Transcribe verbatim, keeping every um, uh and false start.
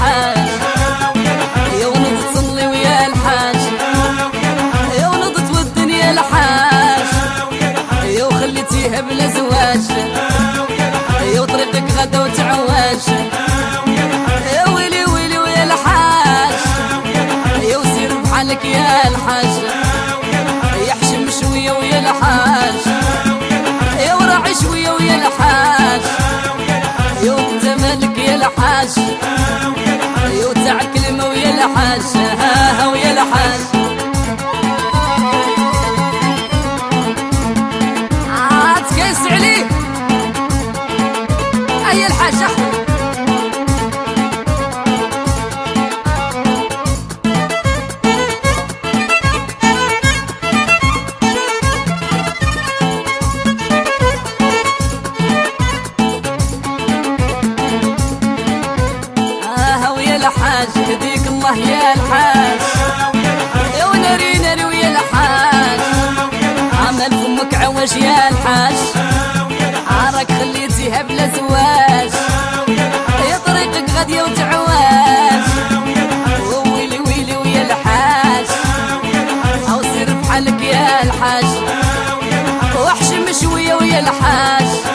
الحاج، يا ونض تصلي ويا الحاج، يا ونض والدنيا الحاج، يا وخليتيها بلا زواج، يا وطريقك غدا وتعواج، يا ويلي ويلي ويا الحاج، يا وسير بحالك يا الحاج، يا حشم شويه ويا الحاج، يا وراعي شويه ويا الحاج، يا وانت مالك يا الحاج، يا وتاع الكلمه ويا الحاج، ها ها ويا الحاج. عاد كيس عليك اي الحاج احمد. يهديك الله يا الحاج، يا ونارينا انا ويا الحاج، عمل فمك عواج يا الحاج، عارك خليتيها بلا زواج، يا طريقك غاديه وتعواج، ويلي ويلي ويا الحاج، او سير بحالك يا الحاج، واحشم شويه ويا الحاج.